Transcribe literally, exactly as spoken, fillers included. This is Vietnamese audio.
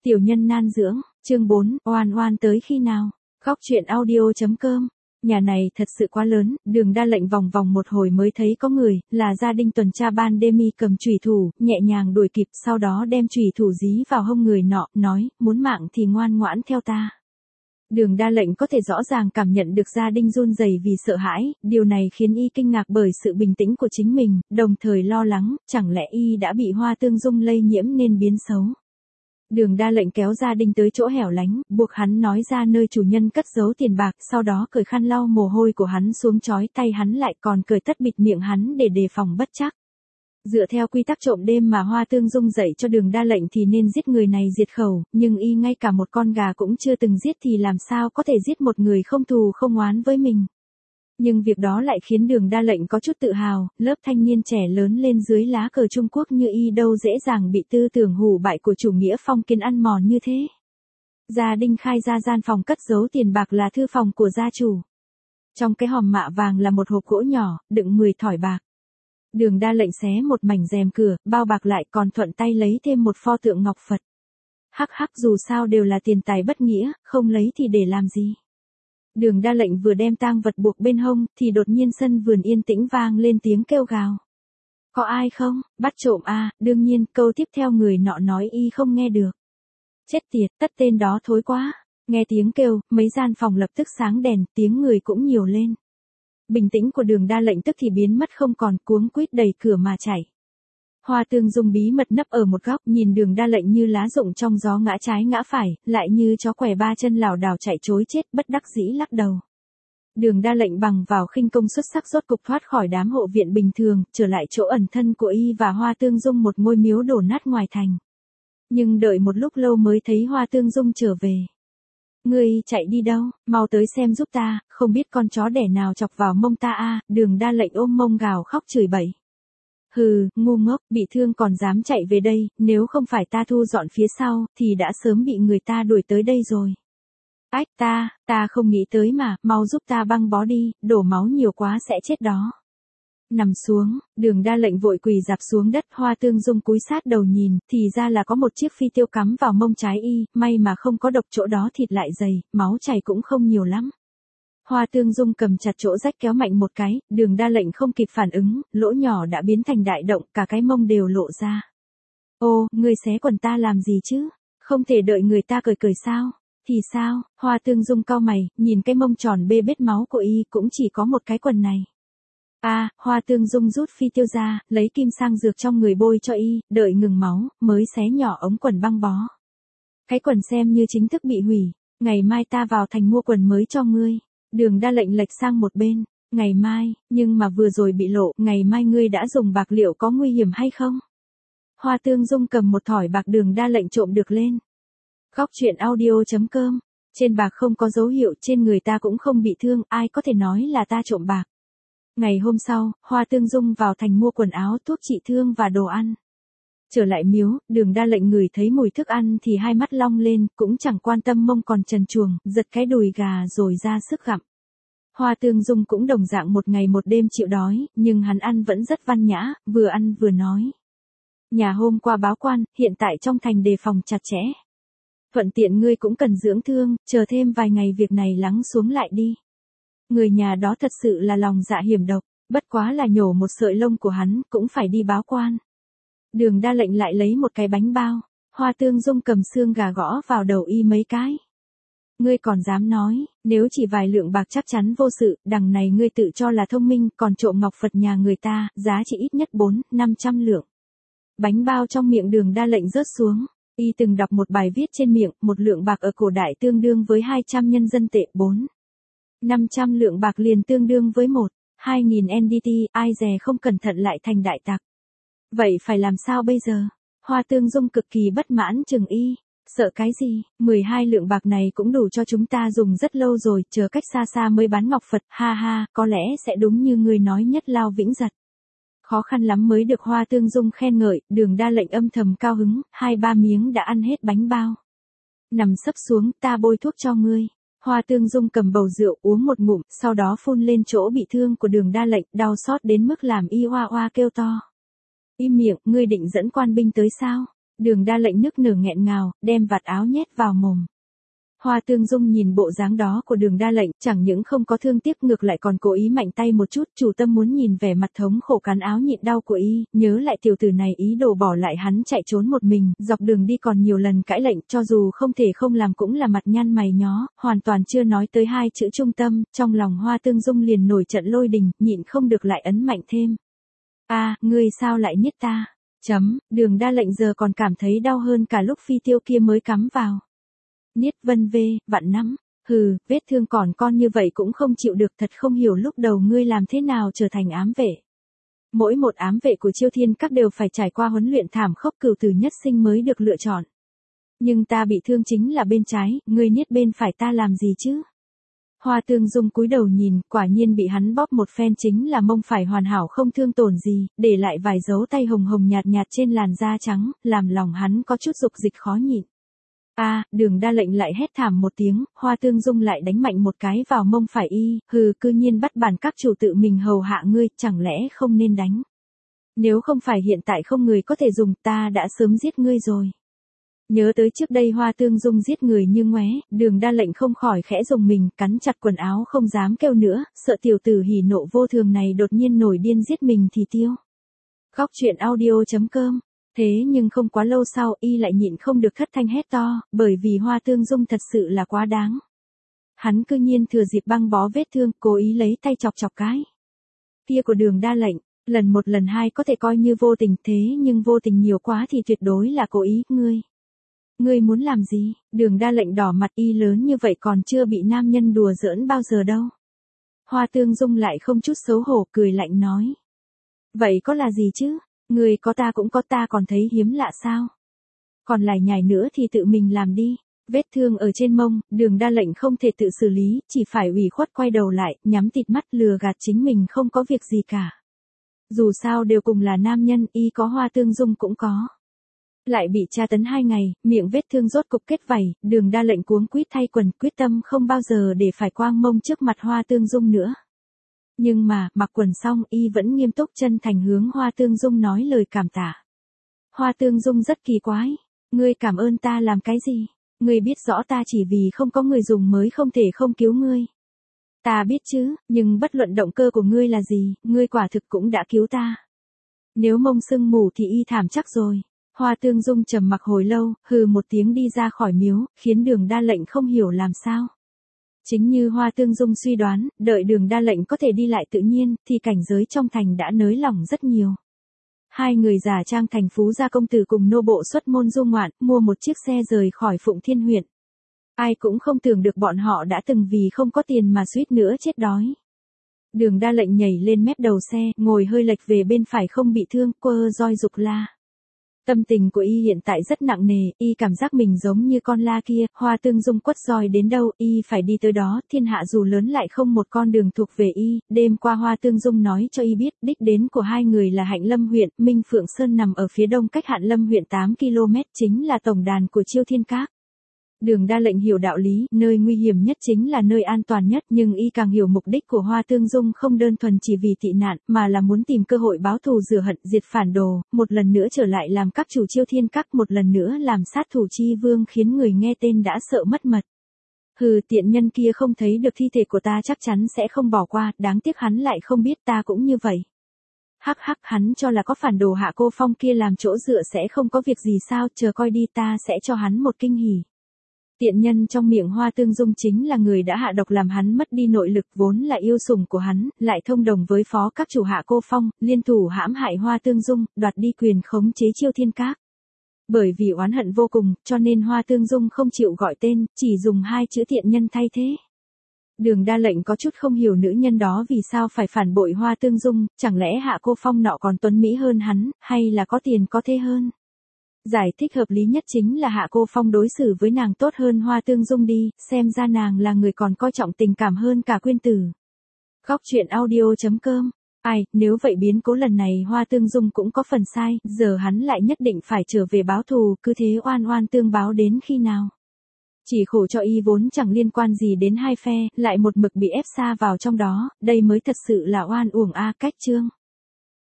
Tiểu nhân nan dưỡng, chương bốn, oan oan tới khi nào? Góc truyện audio.com. Nhà này thật sự quá lớn, Đường Đa lệnh vòng vòng một hồi mới thấy có người, là gia đình tuần tra ban đêm y cầm chùy thủ, nhẹ nhàng đuổi kịp, sau đó đem chùy thủ dí vào hông người nọ, nói, muốn mạng thì ngoan ngoãn theo ta. Đường Đa lệnh có thể rõ ràng cảm nhận được gia đình run rẩy vì sợ hãi, điều này khiến y kinh ngạc bởi sự bình tĩnh của chính mình, đồng thời lo lắng, chẳng lẽ y đã bị Hoa Tương Dung lây nhiễm nên biến xấu. Đường Đa lệnh kéo gia đình tới chỗ hẻo lánh, buộc hắn nói ra nơi chủ nhân cất giấu tiền bạc, sau đó cởi khăn lau mồ hôi của hắn xuống trói tay hắn lại, còn cởi tất bịt miệng hắn để đề phòng bất trắc. Dựa theo quy tắc trộm đêm mà Hoa Tương Dung dạy cho Đường Đa lệnh thì nên giết người này diệt khẩu, nhưng y ngay cả một con gà cũng chưa từng giết thì làm sao có thể giết một người không thù không oán với mình. Nhưng việc đó lại khiến Đường Đa lệnh có chút tự hào, lớp thanh niên trẻ lớn lên dưới lá cờ Trung Quốc như y đâu dễ dàng bị tư tưởng hủ bại của chủ nghĩa phong kiến ăn mòn như thế. Gia đình khai ra gian phòng cất giấu tiền bạc là thư phòng của gia chủ. Trong cái hòm mạ vàng là một hộp gỗ nhỏ, đựng mười thỏi bạc. Đường Đa lệnh xé một mảnh rèm cửa, bao bạc lại, còn thuận tay lấy thêm một pho tượng ngọc Phật. Hắc hắc, dù sao đều là tiền tài bất nghĩa, không lấy thì để làm gì. Đường Đa lệnh vừa đem tang vật buộc bên hông, thì đột nhiên sân vườn yên tĩnh vang lên tiếng kêu gào. Có ai không? Bắt trộm à? Đương nhiên, câu tiếp theo người nọ nói y không nghe được. Chết tiệt, tất tên đó thối quá. Nghe tiếng kêu, mấy gian phòng lập tức sáng đèn, tiếng người cũng nhiều lên. Bình tĩnh của Đường Đa lệnh tức thì biến mất không còn, cuống quýt đẩy cửa mà chạy. Hoa Tương Dung bí mật nấp ở một góc, nhìn Đường Đa lệnh như lá rụng trong gió ngã trái ngã phải, lại như chó què ba chân lảo đảo chạy trối chết, bất đắc dĩ lắc đầu. Đường Đa lệnh bằng vào khinh công xuất sắc rốt cục thoát khỏi đám hộ viện bình thường, trở lại chỗ ẩn thân của y và Hoa Tương Dung, một ngôi miếu đổ nát ngoài thành. Nhưng đợi một lúc lâu mới thấy Hoa Tương Dung trở về. Ngươi chạy đi đâu, mau tới xem giúp ta, không biết con chó đẻ nào chọc vào mông ta a. Đường Đa lệnh ôm mông gào khóc chửi bậy. Hừ, ngu ngốc, bị thương còn dám chạy về đây, nếu không phải ta thu dọn phía sau, thì đã sớm bị người ta đuổi tới đây rồi. Ách, ta, ta không nghĩ tới mà, mau giúp ta băng bó đi, đổ máu nhiều quá sẽ chết đó. Nằm xuống, Đường Đa lệnh vội quỳ dạp xuống đất. Hoa Tương Dung cúi sát đầu nhìn, thì ra là có một chiếc phi tiêu cắm vào mông trái y, may mà không có độc, chỗ đó thịt lại dày, máu chảy cũng không nhiều lắm. Hoa Tương Dung cầm chặt chỗ rách kéo mạnh một cái, Đường Đa lệnh không kịp phản ứng, lỗ nhỏ đã biến thành đại động, cả cái mông đều lộ ra. Ô, ngươi xé quần ta làm gì chứ? Không thể đợi người ta cởi cởi sao? Thì sao? Hoa Tương Dung cau mày, nhìn cái mông tròn bê bết máu của y, cũng chỉ có một cái quần này. A, à, Hoa Tương Dung rút phi tiêu ra, lấy kim sang dược trong người bôi cho y, đợi ngừng máu, mới xé nhỏ ống quần băng bó. Cái quần xem như chính thức bị hủy, ngày mai ta vào thành mua quần mới cho ngươi. Đường Đa lệnh lệch sang một bên, ngày mai, nhưng mà vừa rồi bị lộ, ngày mai ngươi đã dùng bạc liệu có nguy hiểm hay không? Hoa Tương Dung cầm một thỏi bạc Đường Đa lệnh trộm được lên. Góc truyện audio.com, trên bạc không có dấu hiệu, trên người ta cũng không bị thương, ai có thể nói là ta trộm bạc. Ngày hôm sau, Hoa Tương Dung vào thành mua quần áo, thuốc trị thương và đồ ăn. Trở lại miếu, Đường Đa lệnh ngửi thấy mùi thức ăn thì hai mắt long lên, cũng chẳng quan tâm mông còn trần truồng, giật cái đùi gà rồi ra sức gặm. Hoa Tương Dung cũng đồng dạng một ngày một đêm chịu đói, nhưng hắn ăn vẫn rất văn nhã, vừa ăn vừa nói. Nhà hôm qua báo quan, hiện tại trong thành đề phòng chặt chẽ. Thuận tiện ngươi cũng cần dưỡng thương, chờ thêm vài ngày việc này lắng xuống lại đi. Người nhà đó thật sự là lòng dạ hiểm độc, bất quá là nhổ một sợi lông của hắn, cũng phải đi báo quan. Đường Đa lệnh lại lấy một cái bánh bao, Hoa Tương Dung cầm xương gà gõ vào đầu y mấy cái. Ngươi còn dám nói, nếu chỉ vài lượng bạc chắc chắn vô sự, đằng này ngươi tự cho là thông minh, còn trộm ngọc Phật nhà người ta, giá trị ít nhất bốn, năm trăm lượng. Bánh bao trong miệng Đường Đa lệnh rớt xuống, y từng đọc một bài viết trên miệng, một lượng bạc ở cổ đại tương đương với hai trăm nhân dân tệ, bốn. năm trăm lượng bạc liền tương đương với một, hai nghìn en đê tê, ai dè không cẩn thận lại thành đại tặc. Vậy phải làm sao bây giờ? Hoa Tương Dung cực kỳ bất mãn chừng y. Sợ cái gì, mười hai lượng bạc này cũng đủ cho chúng ta dùng rất lâu rồi, chờ cách xa xa mới bán ngọc Phật, ha ha, có lẽ sẽ đúng như người nói nhất lao vĩnh giật. Khó khăn lắm mới được Hoa Tương Dung khen ngợi, Đường Đa lệnh âm thầm cao hứng, hai ba miếng đã ăn hết bánh bao. Nằm sấp xuống, ta bôi thuốc cho ngươi. Hoa Tương Dung cầm bầu rượu uống một ngụm, sau đó phun lên chỗ bị thương của Đường Đa lệnh, đau xót đến mức làm y hoa hoa kêu to. Im miệng, ngươi định dẫn quan binh tới sao? Đường Đa Lệnh nức nở nghẹn ngào, đem vạt áo nhét vào mồm. Hoa Tương Dung nhìn bộ dáng đó của Đường Đa Lệnh, chẳng những không có thương tiếc ngược lại còn cố ý mạnh tay một chút, chủ tâm muốn nhìn vẻ mặt thống khổ cắn áo nhịn đau của y, nhớ lại tiểu tử này ý đồ bỏ lại hắn chạy trốn một mình, dọc đường đi còn nhiều lần cãi lệnh, cho dù không thể không làm cũng là mặt nhăn mày nhó, hoàn toàn chưa nói tới hai chữ trung tâm, trong lòng Hoa Tương Dung liền nổi trận lôi đình, nhịn không được lại ấn mạnh thêm. A, ngươi sao lại niết ta? Chấm, Đường Đa Lệnh giờ còn cảm thấy đau hơn cả lúc phi tiêu kia mới cắm vào. Niết vân vê, vặn nắm, hừ, vết thương còn con như vậy cũng không chịu được, thật không hiểu lúc đầu ngươi làm thế nào trở thành ám vệ. Mỗi một ám vệ của Chiêu Thiên Các đều phải trải qua huấn luyện thảm khốc cửu tử nhất sinh mới được lựa chọn. Nhưng ta bị thương chính là bên trái, ngươi niết bên phải ta làm gì chứ? Hoa Tương Dung cúi đầu nhìn, quả nhiên bị hắn bóp một phen chính là mông phải hoàn hảo không thương tổn gì, để lại vài dấu tay hồng hồng nhạt nhạt trên làn da trắng, làm lòng hắn có chút dục dịch khó nhịn. A, à, Đường Đa Lệnh lại hét thảm một tiếng, Hoa Tương Dung lại đánh mạnh một cái vào mông phải y, hừ, cư nhiên bắt bản các chủ tự mình hầu hạ ngươi, chẳng lẽ không nên đánh? Nếu không phải hiện tại không người có thể dùng, ta đã sớm giết ngươi rồi. Nhớ tới trước đây Hoa Tương Dung giết người như ngoé, Đường Đa Lệnh không khỏi khẽ rùng mình, cắn chặt quần áo không dám kêu nữa, sợ tiểu tử hỉ nộ vô thường này đột nhiên nổi điên giết mình thì tiêu. Góc truyện audio chấm com. Thế nhưng không quá lâu sau y lại nhịn không được thất thanh hét to, bởi vì Hoa Tương Dung thật sự là quá đáng. Hắn cư nhiên thừa dịp băng bó vết thương, cố ý lấy tay chọc chọc cái kia của Đường Đa Lệnh, lần một lần hai có thể coi như vô tình, thế nhưng vô tình nhiều quá thì tuyệt đối là cố ý, ngươi. Ngươi muốn làm gì? Đường Đa Lệnh đỏ mặt, y lớn như vậy còn chưa bị nam nhân đùa giỡn bao giờ đâu. Hoa Tương Dung lại không chút xấu hổ cười lạnh nói. Vậy có là gì chứ? Người có ta cũng có, ta còn thấy hiếm lạ sao? Còn lại nhảy nữa thì tự mình làm đi. Vết thương ở trên mông, Đường Đa Lệnh không thể tự xử lý, chỉ phải ủy khuất quay đầu lại, nhắm tịt mắt lừa gạt chính mình không có việc gì cả. Dù sao đều cùng là nam nhân, y có Hoa Tương Dung cũng có. Lại bị tra tấn hai ngày, miệng vết thương rốt cục kết vảy, Đường Đa Lệnh cuống quýt thay quần, quyết tâm không bao giờ để phải quang mông trước mặt Hoa Tương Dung nữa. Nhưng mà, mặc quần xong, y vẫn nghiêm túc chân thành hướng Hoa Tương Dung nói lời cảm tạ. Hoa Tương Dung rất kỳ quái. Ngươi cảm ơn ta làm cái gì? Ngươi biết rõ ta chỉ vì không có người dùng mới không thể không cứu ngươi. Ta biết chứ, nhưng bất luận động cơ của ngươi là gì, ngươi quả thực cũng đã cứu ta. Nếu mông sưng mù thì y thảm chắc rồi. Hoa Tương Dung trầm mặc hồi lâu, hừ một tiếng đi ra khỏi miếu, khiến Đường Đa Lệnh không hiểu làm sao. Chính như Hoa Tương Dung suy đoán, đợi Đường Đa Lệnh có thể đi lại tự nhiên, thì cảnh giới trong thành đã nới lỏng rất nhiều. Hai người giả trang thành phú gia công tử cùng nô bộ xuất môn du ngoạn, mua một chiếc xe rời khỏi Phụng Thiên huyện. Ai cũng không tưởng được bọn họ đã từng vì không có tiền mà suýt nữa chết đói. Đường Đa Lệnh nhảy lên mép đầu xe, ngồi hơi lệch về bên phải không bị thương, quơ roi rục la. Tâm tình của y hiện tại rất nặng nề, y cảm giác mình giống như con la kia, Hoa Tương Dung quất roi đến đâu, y phải đi tới đó, thiên hạ dù lớn lại không một con đường thuộc về y. Đêm qua Hoa Tương Dung nói cho y biết, đích đến của hai người là Hạnh Lâm huyện, Minh Phượng Sơn nằm ở phía đông cách Hạn Lâm huyện tám ki lô mét, chính là tổng đàn của Chiêu Thiên Các. Đường Đa Lệnh hiểu đạo lý, nơi nguy hiểm nhất chính là nơi an toàn nhất, nhưng y càng hiểu mục đích của Hoa Tương Dung không đơn thuần chỉ vì tị nạn, mà là muốn tìm cơ hội báo thù rửa hận, diệt phản đồ, một lần nữa trở lại làm các chủ Chiêu Thiên Các, một lần nữa làm sát thủ chi vương, khiến người nghe tên đã sợ mất mật. Hừ, tiện nhân kia không thấy được thi thể của ta chắc chắn sẽ không bỏ qua, đáng tiếc hắn lại không biết ta cũng như vậy. Hắc hắc, hắn cho là có phản đồ Hạ Cô Phong kia làm chỗ dựa sẽ không có việc gì sao, chờ coi đi, ta sẽ cho hắn một kinh hỉ. Tiện nhân trong miệng Hoa Tương Dung chính là người đã hạ độc làm hắn mất đi nội lực, vốn là yêu sủng của hắn, lại thông đồng với phó các chủ Hạ Cô Phong, liên thủ hãm hại Hoa Tương Dung, đoạt đi quyền khống chế Chiêu Thiên Các. Bởi vì oán hận vô cùng, cho nên Hoa Tương Dung không chịu gọi tên, chỉ dùng hai chữ tiện nhân thay thế. Đường Đa Lệnh có chút không hiểu nữ nhân đó vì sao phải phản bội Hoa Tương Dung, chẳng lẽ Hạ Cô Phong nọ còn tuấn mỹ hơn hắn, hay là có tiền có thế hơn? Giải thích hợp lý nhất chính là Hạ Cô Phong đối xử với nàng tốt hơn Hoa Tương Dung đi, xem ra nàng là người còn coi trọng tình cảm hơn cả quyên tử. Góc truyện audio chấm com. Ai, nếu vậy biến cố lần này Hoa Tương Dung cũng có phần sai, giờ hắn lại nhất định phải trở về báo thù, cứ thế oan oan tương báo đến khi nào. Chỉ khổ cho y vốn chẳng liên quan gì đến hai phe, lại một mực bị ép xa vào trong đó, đây mới thật sự là oan uổng a. Cách chương.